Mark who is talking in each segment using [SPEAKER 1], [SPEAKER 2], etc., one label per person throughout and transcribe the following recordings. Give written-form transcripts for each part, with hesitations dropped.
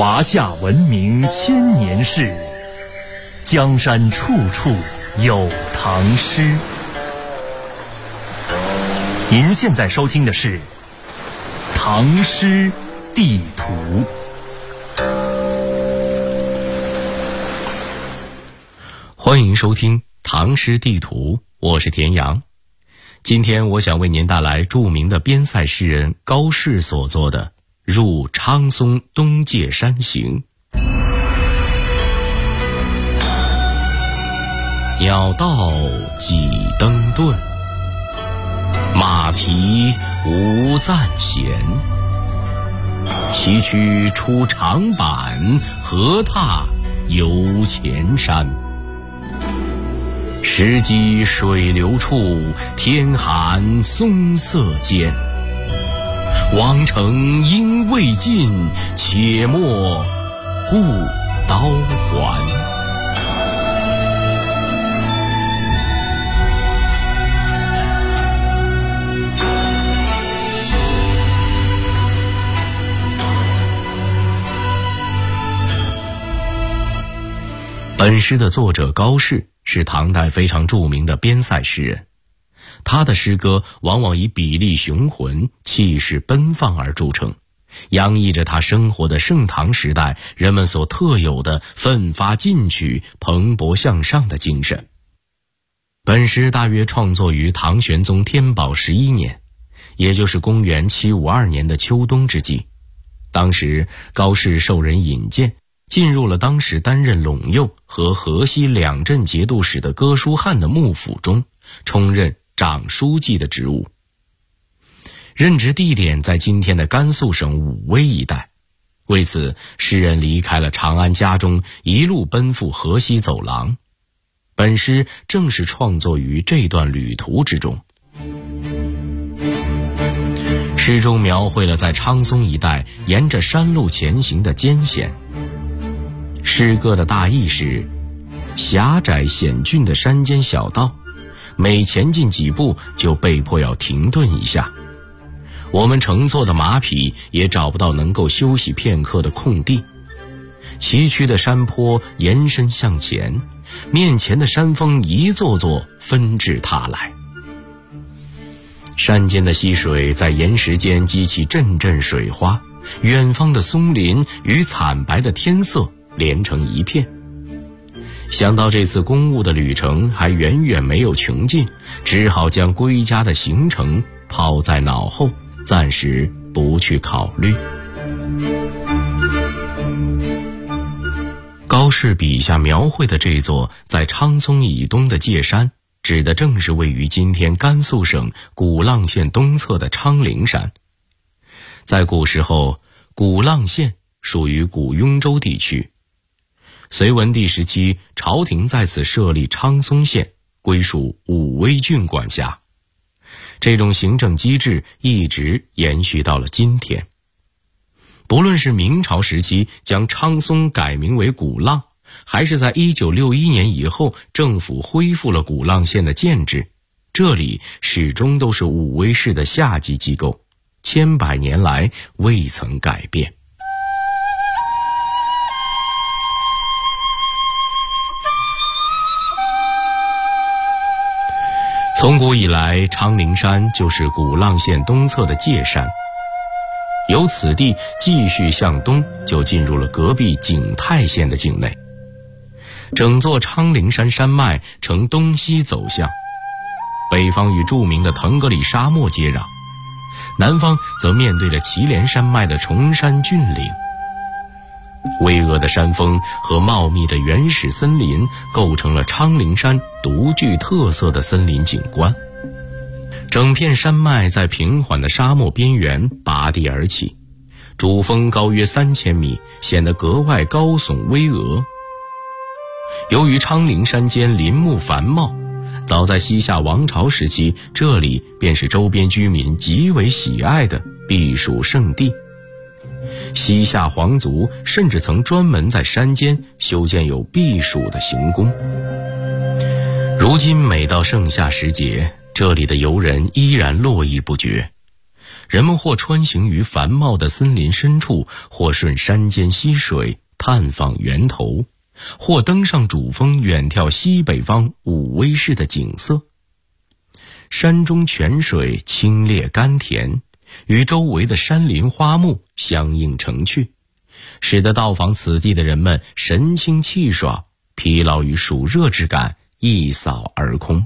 [SPEAKER 1] 华夏文明千年事，江山处处有唐诗。您现在收听的是《唐诗地图》。
[SPEAKER 2] 欢迎收听《唐诗地图》，我是田阳。今天我想为您带来著名的边塞诗人高适所作的《入苍松东界山行》。鸟道几登顿，马蹄无暂闲。崎岖出长坂，何踏游前山。石矶水流处，天寒松色间。王城应未尽，且莫故刀还。本诗的作者高适是唐代非常著名的边塞诗人，他的诗歌往往以笔力雄浑、气势奔放而著称，洋溢着他生活的盛唐时代人们所特有的奋发进取、蓬勃向上的精神。本诗大约创作于唐玄宗天宝11年，也就是公元752年的秋冬之际。当时高适受人引荐，进入了当时担任陇右和河西两镇节度使的哥舒翰的幕府中，充任长书记的职务。任职地点在今天的甘肃省武威一带。为此，诗人离开了长安家中，一路奔赴河西走廊。本诗正是创作于这段旅途之中。诗中描绘了在苍松一带沿着山路前行的艰险。诗歌的大意是：狭窄险峻的山间小道，每前进几步就被迫要停顿一下。我们乘坐的马匹也找不到能够休息片刻的空地。崎岖的山坡延伸向前，面前的山峰一座座纷至沓来。山间的溪水在岩石间激起阵阵水花，远方的松林与惨白的天色连成一片。想到这次公务的旅程还远远没有穷尽，只好将归家的行程抛在脑后，暂时不去考虑。高适笔下描绘的这座在苍松以东的界山，指的正是位于今天甘肃省古浪县东侧的昌陵山。在古时候，古浪县属于古雍州地区。隋文帝时期，朝廷在此设立苍松县，归属武威郡管辖。这种行政机制一直延续到了今天。不论是明朝时期将苍松改名为古浪，还是在1961年以后政府恢复了古浪县的建制，这里始终都是武威市的下级机构，千百年来未曾改变。从古以来，昌陵山就是古浪县东侧的界山，由此地继续向东，就进入了隔壁景泰县的境内。整座昌陵山山脉呈东西走向，北方与著名的腾格里沙漠接壤，南方则面对着祁连山脉的崇山峻岭。巍峨的山峰和茂密的原始森林构成了昌陵山独具特色的森林景观。整片山脉在平缓的沙漠边缘拔地而起，主峰高约3000米，显得格外高耸巍峨。由于昌陵山间林木繁茂，早在西夏王朝时期，这里便是周边居民极为喜爱的避暑胜地。西夏皇族甚至曾专门在山间修建有避暑的行宫。如今每到盛夏时节，这里的游人依然络绎不绝。 人们或穿行于繁茂的森林深处，或顺山间溪水探访源头，或登上主峰远眺西北方武威市的景色。山中泉水清冽甘甜，与周围的山林花木相映成趣，使得到访此地的人们神清气爽，疲劳与暑热之感一扫而空。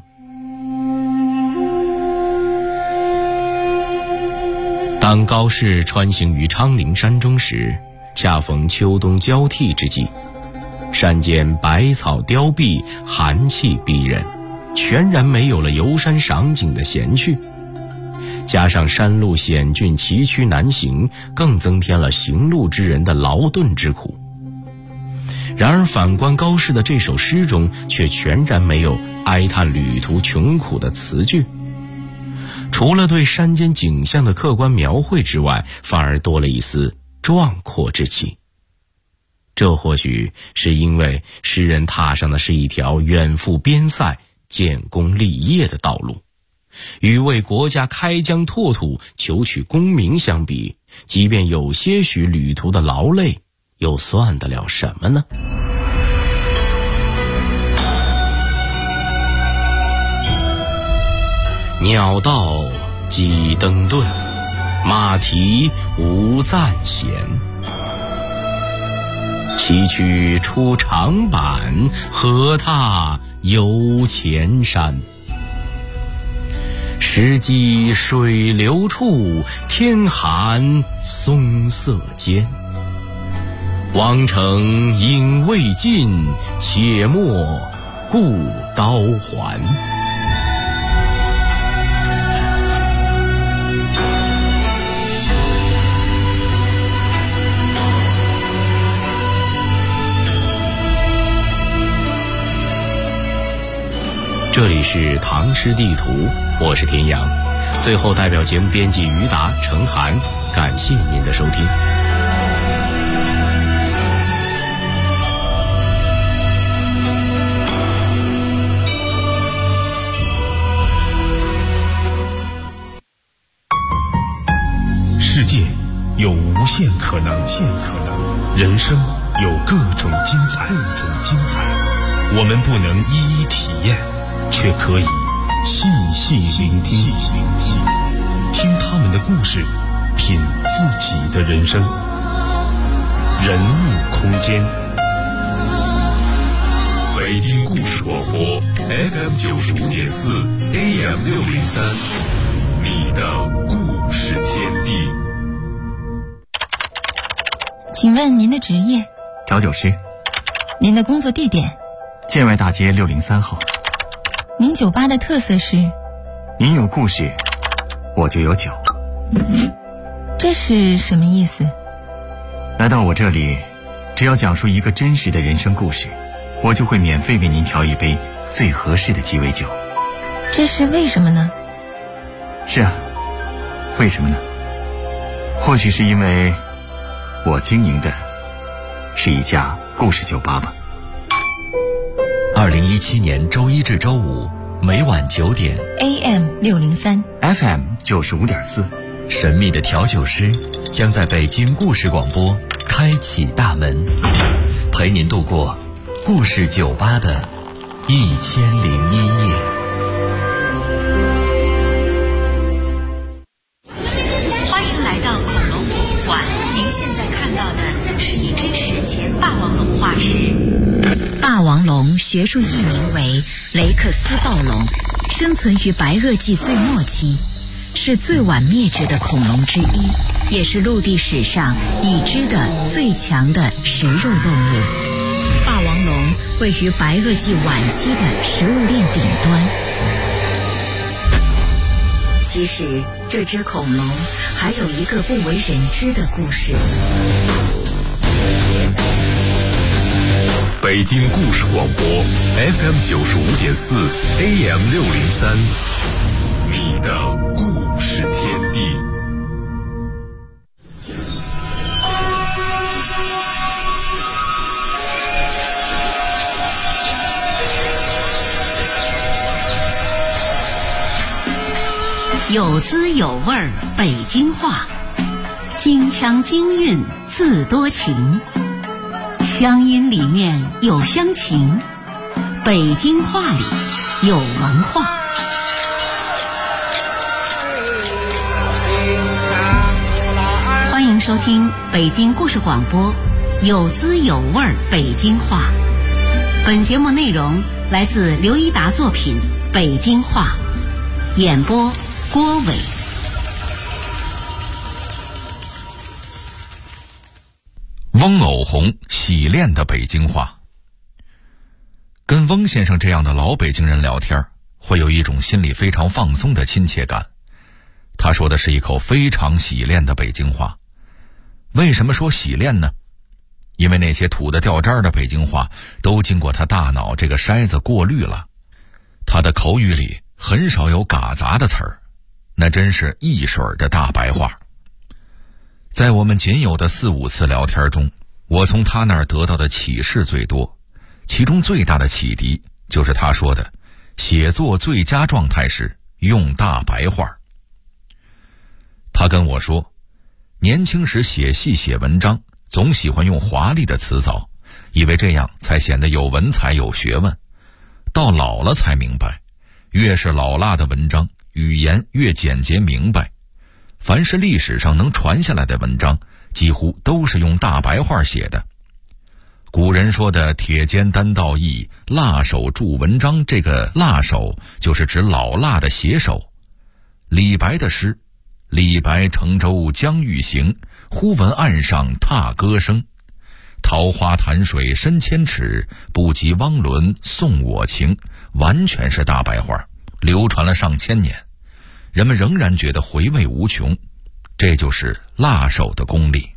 [SPEAKER 2] 当高适穿行于昌陵山中时，恰逢秋冬交替之际，山间百草凋敝，寒气逼人，全然没有了游山赏景的闲趣。加上山路险峻崎岖难行，更增添了行路之人的劳顿之苦。然而反观高适的这首诗中，却全然没有哀叹旅途穷苦的词句，除了对山间景象的客观描绘之外，反而多了一丝壮阔之气。这或许是因为诗人踏上的是一条远赴边塞、建功立业的道路，与为国家开疆拓土、求取功名相比，即便有些许旅途的劳累，又算得了什么呢？鸟道鸡登顿，马蹄无暂闲。崎岖出长坂，何踏幽前山。石矶水流处，天寒松色间。王城应未尽，且莫顾刀还。这里是唐诗地图，我是田阳。最后代表节目编辑于达、程涵，感谢您的收听。
[SPEAKER 3] 世界有无限可能，人生有各种精彩。我们不能一一体验，却可以细细聆听，听他们的故事，品自己的人生。人物空间，北京故事广播 FM 95.4 AM 603，你的故事天地。
[SPEAKER 4] 请问您的职业？
[SPEAKER 5] 调酒师。
[SPEAKER 4] 您的工作地点？
[SPEAKER 5] 建外大街603号。
[SPEAKER 4] 您酒吧的特色是？
[SPEAKER 5] 您有故事，我就有酒。
[SPEAKER 4] 这是什么意思？
[SPEAKER 5] 来到我这里，只要讲述一个真实的人生故事，我就会免费为您调一杯最合适的鸡尾酒。
[SPEAKER 4] 这是为什么呢？
[SPEAKER 5] 是啊，为什么呢？或许是因为我经营的是一家故事酒吧吧。
[SPEAKER 1] 2017年周一至周五每晚9点
[SPEAKER 4] AM 603
[SPEAKER 5] FM 95.4，
[SPEAKER 1] 神秘的调酒师将在北京故事广播开启大门，陪您度过故事酒吧的1001夜。
[SPEAKER 6] 欢迎来到恐龙博物馆，您现在看到的是一只史前霸王龙化石。霸王龙学术译名为雷克斯暴龙，生存于白垩纪最末期，是最晚灭绝的恐龙之一，也是陆地史上已知的最强的食肉动物。霸王龙位于白垩纪晚期的食物链顶端。其实这只恐龙还有一个不为人知的故事。
[SPEAKER 3] 北京故事广播 FM 95.4 AM 603，你的故事天地。
[SPEAKER 6] 有滋有味儿北京话，京腔京韵字多情，乡音里面有乡情，北京话里有文化。欢迎收听北京故事广播，有滋有味儿北京话。本节目内容来自刘一达作品《北京话》，演播郭伟。
[SPEAKER 7] 翁偶红洗练的北京话。跟翁先生这样的老北京人聊天，会有一种心里非常放松的亲切感。他说的是一口非常洗练的北京话。为什么说洗练呢？因为那些土的掉渣的北京话都经过他大脑这个筛子过滤了。他的口语里很少有嘎杂的词儿，那真是一水儿的大白话。在我们仅有的4、5次聊天中，我从他那儿得到的启示最多，其中最大的启迪就是他说的写作最佳状态时用大白话。他跟我说，年轻时写戏写文章总喜欢用华丽的词藻，以为这样才显得有文采有学问。到老了才明白，越是老辣的文章，语言越简洁明白。凡是历史上能传下来的文章，几乎都是用大白话写的。古人说的铁肩担道义，辣手著文章，这个辣手就是指老辣的写手。李白的诗，李白乘舟将欲行，忽闻岸上踏歌声。桃花潭水深千尺，不及汪伦送我情，完全是大白话，流传了上千年，人们仍然觉得回味无穷。这就是辣手的功力。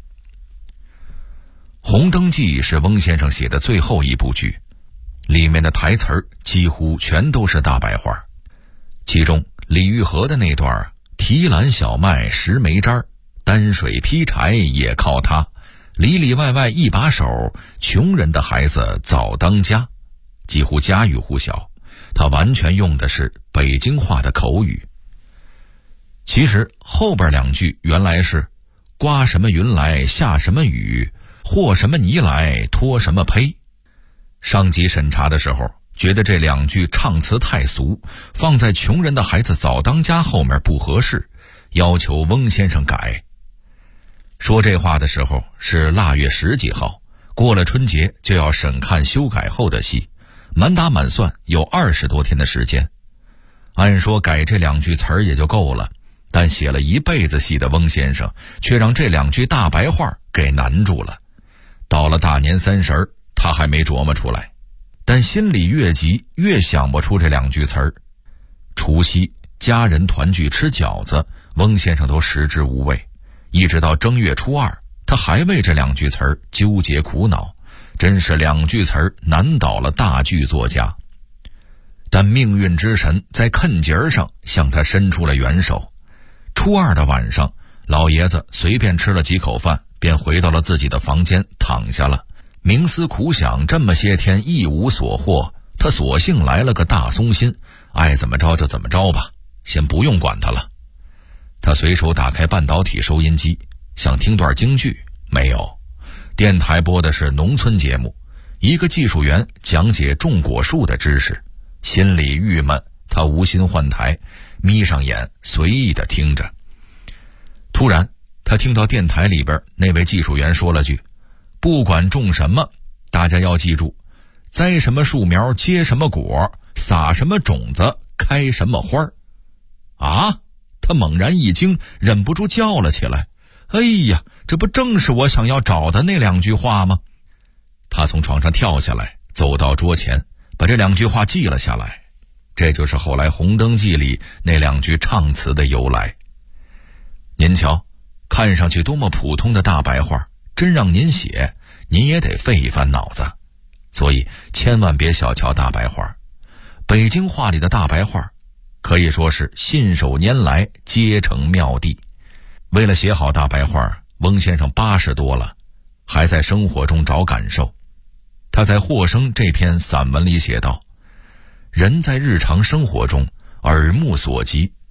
[SPEAKER 7] 红灯记是翁先生写的最后一部剧，里面的台词儿几乎全都是大白话。其中李玉和的那段提篮小麦拾煤渣，担水劈柴也靠他，里里外外一把手，穷人的孩子早当家，几乎家喻户晓。他完全用的是北京话的口语。其实后边2句原来是刮什么云来下什么雨，和什么泥来拖什么胚。上级审查的时候觉得这2句唱词太俗，放在穷人的孩子早当家后面不合适，要求翁先生改。说这话的时候是腊月10几号，过了春节就要审看修改后的戏，满打满算有20多天的时间。按说改这2句词儿也就够了，但写了一辈子戏的翁先生却让这2句大白话给难住了。到了大年30，他还没琢磨出来，但心里越急越想不出这2句词儿。除夕家人团聚吃饺子，翁先生都食之无味，一直到正月初2，他还为这2句词儿纠结苦恼，真是2句词儿难倒了大剧作家。但命运之神在坎节上向他伸出了援手。初2的晚上，老爷子随便吃了几口饭，便回到了自己的房间躺下了。冥思苦想，这么些天一无所获，他索性来了个大松心，爱怎么着就怎么着吧，先不用管他了。他随手打开半导体收音机，想听段京剧，没有。电台播的是农村节目，一个技术员讲解种果树的知识，心里郁闷，他无心换台，眯上眼随意地听着。突然他听到电台里边那位技术员说了句，不管种什么，大家要记住，栽什么树苗结什么果，撒什么种子开什么花。啊，他猛然一惊，忍不住叫了起来，哎呀，这不正是我想要找的那2句话吗？他从床上跳下来，走到桌前，把这2句话记了下来。这就是后来《红灯记》里那2句唱词的由来。您瞧，看上去多么普通的大白话，真让您写，您也得费一番脑子。所以千万别小瞧大白话。北京话里的大白话可以说是信手拈来，皆成妙地。为了写好大白话，翁先生80多了，还在生活中找感受。他在《获生》这篇散文里写道，人在日常生活中耳目所及，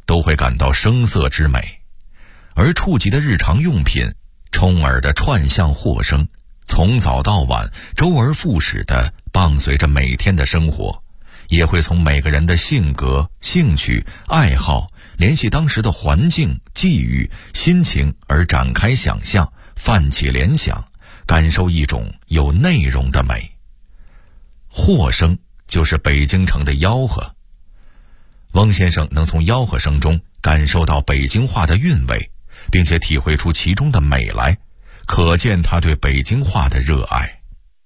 [SPEAKER 7] 都会感到声色之美，而触及的日常用品充耳的串象货声，从早到晚周而复始地伴随着每天的生活，也会从每个人的性格、兴趣、爱好联系当时的环境、际遇、心情而展开想象，泛起联想，感受一种有内容的美。货声就是北京城的吆喝。翁先生能从吆喝声中感受到北京话的韵味，并且体会出其中的美来，可见他对北京话的热爱。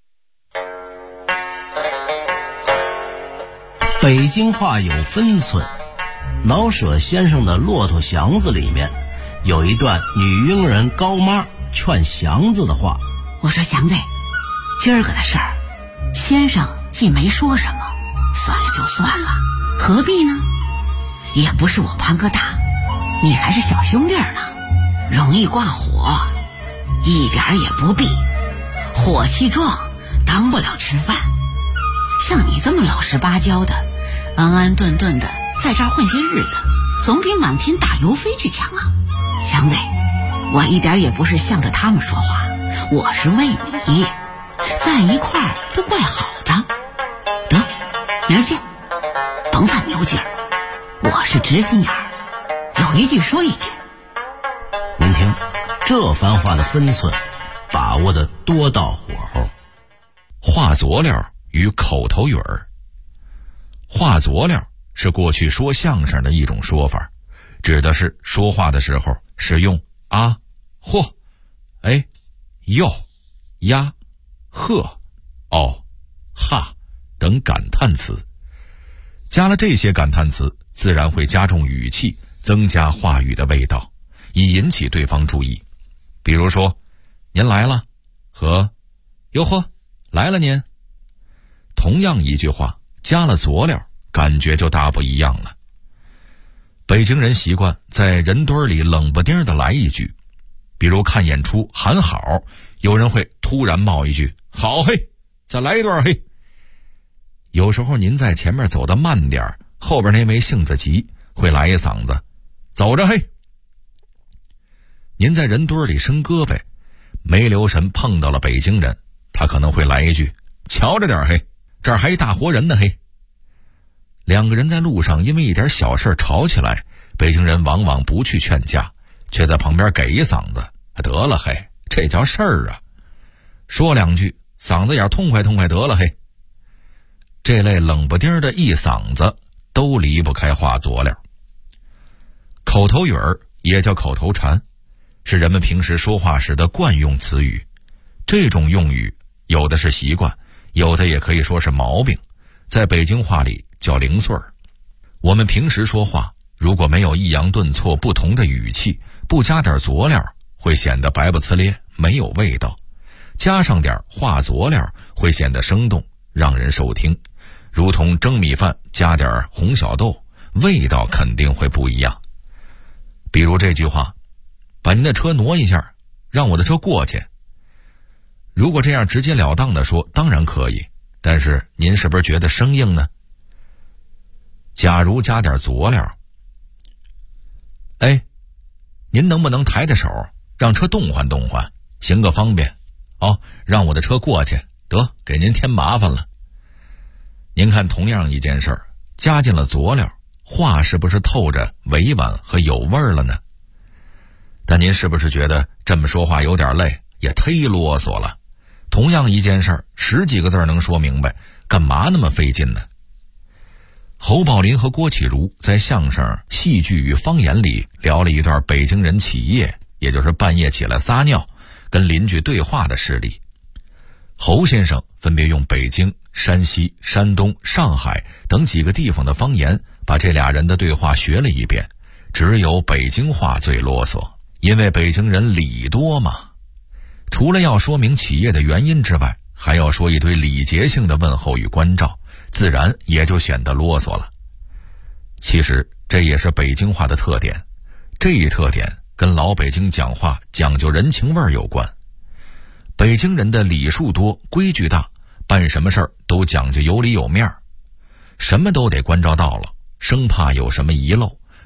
[SPEAKER 8] 北京话有分寸，老舍先生的《骆驼祥子》里面有一段女佣人高妈劝祥子的话：
[SPEAKER 9] 我说祥子，今儿个的事儿，先生既没说什么，算了就算了，何必呢？也不是我潘哥大，你还是小兄弟呢，容易挂火，一点也不必。火气壮，当不了吃饭。像你这么老实巴交的，安安顿顿的在这儿混些日子，总比满天打油飞去强啊！祥子，我一点也不是向着他们说话，我是为你，在一块儿都怪好的。得，明儿见，甭犯牛劲儿，我是直心眼儿，有一句说一句。
[SPEAKER 8] 您听，这番话的分寸把握的多到火候。
[SPEAKER 7] 话佐料与口头语儿。话佐料是过去说相声的一种说法，指的是说话的时候使用啊、嚯、哎、哟、呀、呵、哦、哈等感叹词。加了这些感叹词，自然会加重语气，增加话语的味道，以引起对方注意。比如说，您来了和哟呵，来了您。同样一句话，加了佐料，感觉就大不一样了。北京人习惯在人堆里冷不丁的来一句，比如看演出喊好，有人会突然冒一句好嘿，再来一段嘿。有时候您在前面走得慢点，后边那位性子急，会来一嗓子走着嘿。您在人堆里伸胳膊，没留神碰到了北京人，他可能会来一句瞧着点嘿，这儿还一大活人呢嘿。两个人在路上因为一点小事吵起来，北京人往往不去劝架，却在旁边给一嗓子得了嘿，这叫事儿啊。说两句嗓子眼痛快痛快得了嘿。这类冷不丁的一嗓子都离不开话佐料。口头语儿也叫口头禅，是人们平时说话时的惯用词语。这种用语有的是习惯，有的也可以说是毛病，在北京话里叫零碎儿。我们平时说话如果没有抑扬顿挫不同的语气，不加点佐料，会显得白不呲咧，没有味道。加上点话佐料，会显得生动，让人受听。如同蒸米饭加点红小豆，味道肯定会不一样。比如这句话，把您的车挪一下，让我的车过去。如果这样直截了当的说，当然可以，但是您是不是觉得生硬呢？假如加点佐料，哎，您能不能抬抬手，让车动换动换，行个方便哦，让我的车过去，得给您添麻烦了。您看，同样一件事儿，加进了佐料，话是不是透着委婉和有味儿了呢？但您是不是觉得这么说话有点累，也忒啰嗦了？同样一件事儿，10几个字能说明白，干嘛那么费劲呢？侯宝林和郭启儒在相声、戏剧与方言里聊了一段北京人起夜，也就是半夜起来撒尿，跟邻居对话的事例。侯先生分别用北京、山西、山东、上海等几个地方的方言，把这俩人的对话学了一遍。只有北京话最啰嗦，因为北京人礼多嘛。除了要说明起夜的原因之外，还要说一堆礼节性的问候与关照，自然也就显得啰嗦了。其实这也是北京话的特点，这一特点跟老北京讲话讲究人情味有关。北京人的礼数多，规矩大，办什么事儿都讲究有理有面儿，什么都得关照到了，生怕有什么遗漏，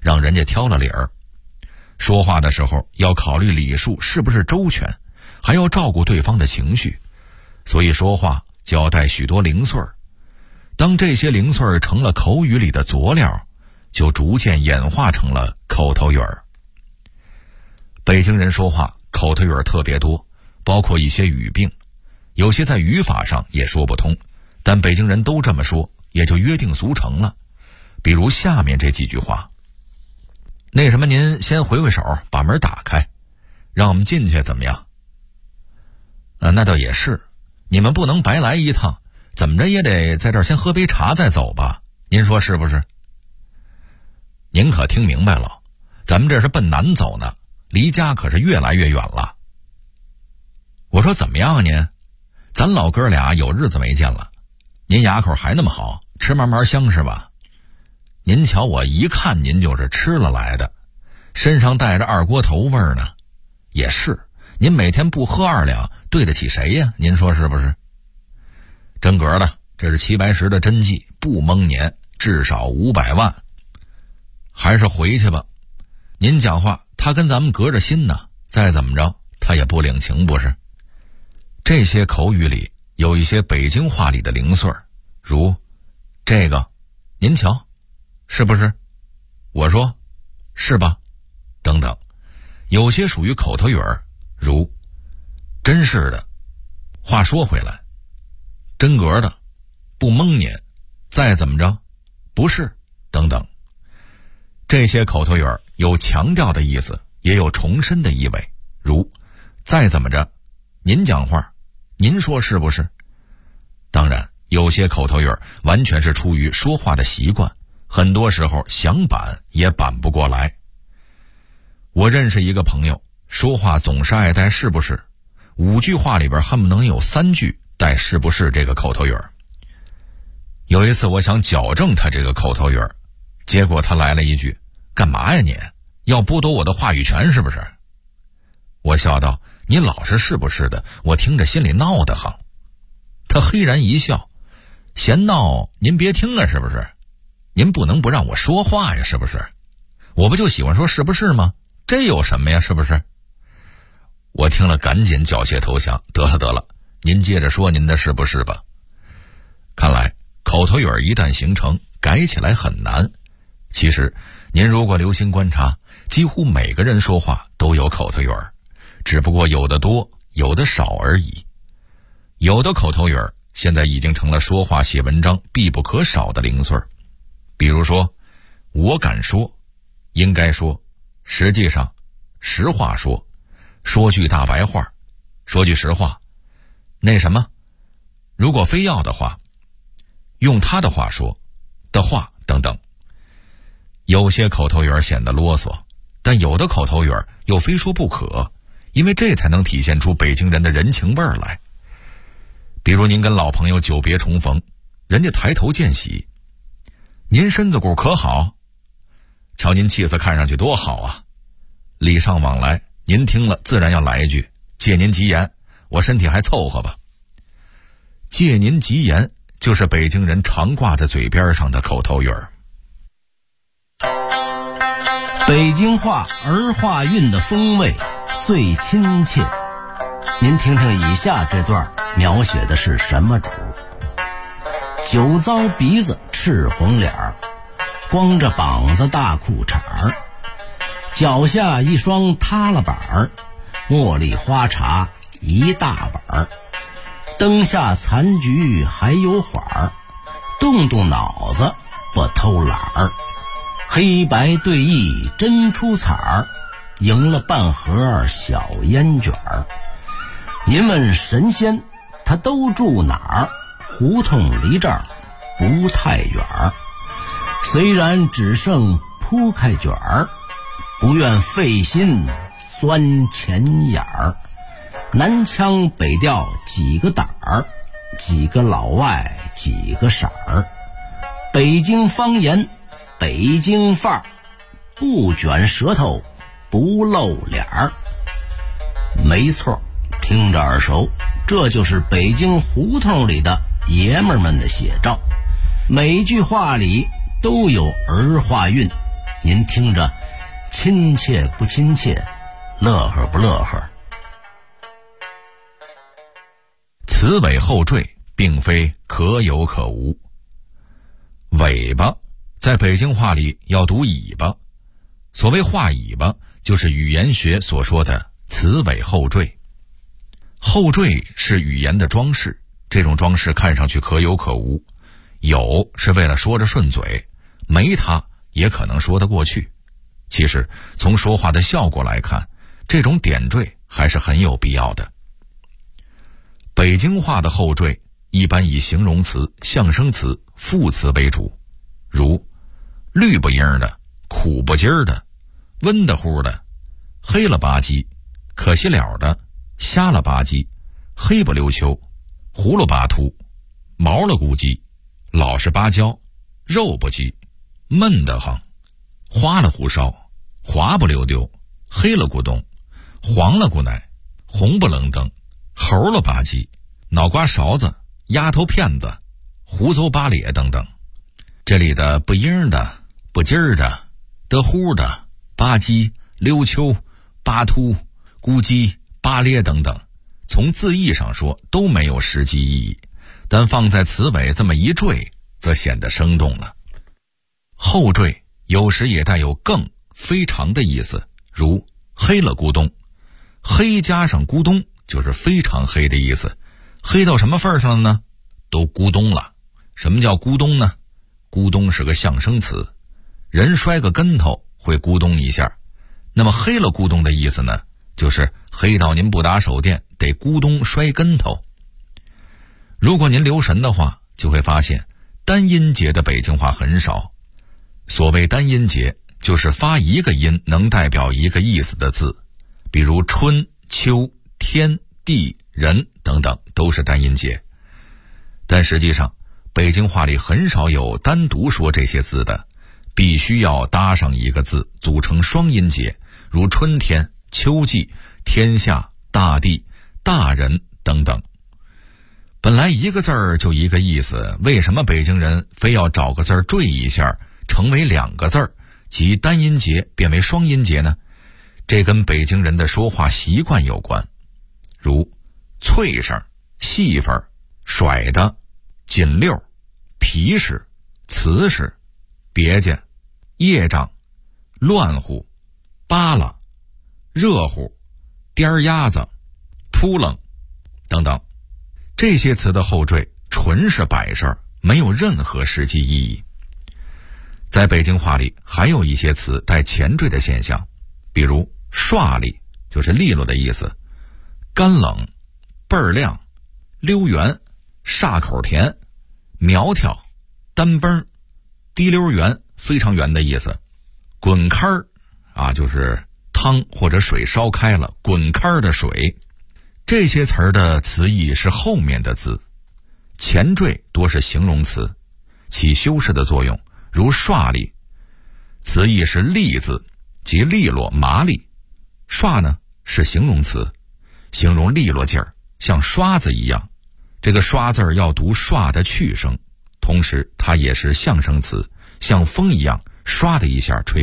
[SPEAKER 7] 让人家挑了理儿。说话的时候要考虑礼数是不是周全，还要照顾对方的情绪，所以说话就要带许多零碎儿。当这些零碎儿成了口语里的佐料，就逐渐演化成了口头语儿。北京人说话口头语儿特别多，包括一些语病，有些在语法上也说不通，但北京人都这么说，也就约定俗成了。比如下面这几句话：那什么，您先回回手，把门打开，让我们进去怎么样？那倒也是，你们不能白来一趟，怎么着也得在这儿先喝杯茶再走吧，您说是不是？您可听明白了，咱们这是奔南走呢，离家可是越来越远了。我说怎么样啊您？咱老哥俩有日子没见了，您牙口还那么好，吃嘛嘛香是吧？您瞧我一看您就是吃了来的，身上带着二锅头味儿呢。也是，您每天不喝2两，对得起谁呀？您说是不是？真格的，这是齐白石的真迹，不蒙年，至少500万。还是回去吧，您讲话他跟咱们隔着心呢，再怎么着他也不领情不是？这些口语里有一些北京话里的零碎，如这个您瞧是不是？我说是吧？等等。有些属于口头语儿，如真是的，话说回来，真格的，不蒙您，再怎么着不是，等等。这些口头语儿有强调的意思，也有重申的意味，如再怎么着，您讲话，您说是不是？当然有些口头语儿完全是出于说话的习惯，很多时候想板也板不过来。我认识一个朋友，说话总是爱带是不是，5句话里边恨不能有3句带是不是这个口头语儿。有一次我想矫正他这个口头语儿，结果他来了一句：干嘛呀你？要剥夺我的话语权是不是？我笑道：你老是不是的，我听着心里闹得慌。他嘿然一笑：嫌闹您别听啊是不是？您不能不让我说话呀是不是？我不就喜欢说是不是吗？这有什么呀是不是？我听了赶紧缴械投降，得了，您接着说您的是不是吧。看来口头语一旦形成，改起来很难。其实您如果留心观察，几乎每个人说话都有口头语，只不过有的多有的少而已。有的口头语现在已经成了说话写文章必不可少的零碎，比如说我敢说，应该说，实际上，实话说，说句大白话，说句实话，那什么，如果非要的话，用他的话说的话等等。有些口头语显得啰嗦，但有的口头语又非说不可，因为这才能体现出北京人的人情味儿来。比如您跟老朋友久别重逢，人家抬头见喜，您身子骨可好？瞧您气色看上去多好啊！礼尚往来，您听了自然要来一句：借您吉言，我身体还凑合吧。借您吉言就是北京人常挂在嘴边上的口头语儿。
[SPEAKER 8] 北京话儿化韵的风味最亲切，您听听以下这段描写的是什么主？酒糟鼻子赤红脸儿，光着膀子大裤衩儿，脚下一双塌了板儿，茉莉花茶一大碗儿，灯下残局还有缓儿，动动脑子不偷懒儿，黑白对弈真出彩儿，赢了半盒小烟卷儿。您问神仙他都住哪儿？胡同离这儿不太远儿，虽然只剩铺开卷儿，不愿费心钻钱眼儿。南腔北调几个胆儿，几个老外几个色儿，北京方言北京范儿，不卷舌头不露脸儿。没错，听着耳熟，这就是北京胡同里的爷们儿们的写照。每句话里都有儿化韵， 您听着亲切不亲切，乐呵不乐呵？
[SPEAKER 7] 此尾后缀并非可有可无。尾巴在北京话里要读尾巴，所谓画尾巴，就是语言学所说的此尾后缀。后缀是语言的装饰，这种装饰看上去可有可无，有是为了说着顺嘴，没它也可能说得过去。其实从说话的效果来看，这种点缀还是很有必要的。北京话的后缀一般以形容词、象声词、副词为主，如绿不缨的、苦不劲儿的、温得乎的、黑了吧唧、可惜了的、瞎了吧唧、黑不溜秋、葫芦巴秃、毛了咕叽、老实巴交、肉不叽、闷得慌、花了胡烧、滑不溜丢、黑了咕咚、黄了咕奶、红不愣登、猴了吧唧、脑瓜勺子、丫头片子、胡诌巴咧等等。这里的不应的、不劲儿的、得乎的、吧唧、溜秋、巴秃、咕叽、巴咧等等，从字义上说都没有实际意义，但放在词尾这么一缀，则显得生动了。后缀有时也带有更、非常的意思，如黑了咕咚，黑加上咕咚就是非常黑的意思。黑到什么份上了呢？都咕咚了。什么叫咕咚呢？咕咚是个象声词，人摔个跟头会咕咚一下，那么黑了咕咚的意思呢，就是黑到您不打手电得咕咚摔跟头。如果您留神的话，就会发现单音节的北京话很少。所谓单音节，就是发一个音能代表一个意思的字，比如春、秋、天、地、人等等都是单音节。但实际上北京话里很少有单独说这些字的，必须要搭上一个字组成双音节，如春天、秋季、天下、大地、大人等等。本来一个字儿就一个意思，为什么北京人非要找个字儿缀一下，成为两个字儿，即单音节变为双音节呢？这跟北京人的说话习惯有关，如脆声、细份、甩的、紧溜、皮实、瓷实、别介、业障、乱乎、扒拉、热乎、颠鸭子、扑棱等等。这些词的后缀纯是摆设，没有任何实际意义。在北京话里还有一些词带前缀的现象，比如刷利就是利落的意思，干冷、倍儿亮、溜圆、煞口甜、苗条、单崩、滴溜圆非常圆的意思，滚开儿就是汤或者水烧开了，滚开儿的水。这些词儿的词义是后面的字，前缀多是形容词，起修饰的作用，如刷利，词义是利字，即利落麻利。刷呢是形容词，形容利落劲儿，像刷子一样。这个刷字儿要读刷的去声，同时它也是象声词，像风一样刷的一下吹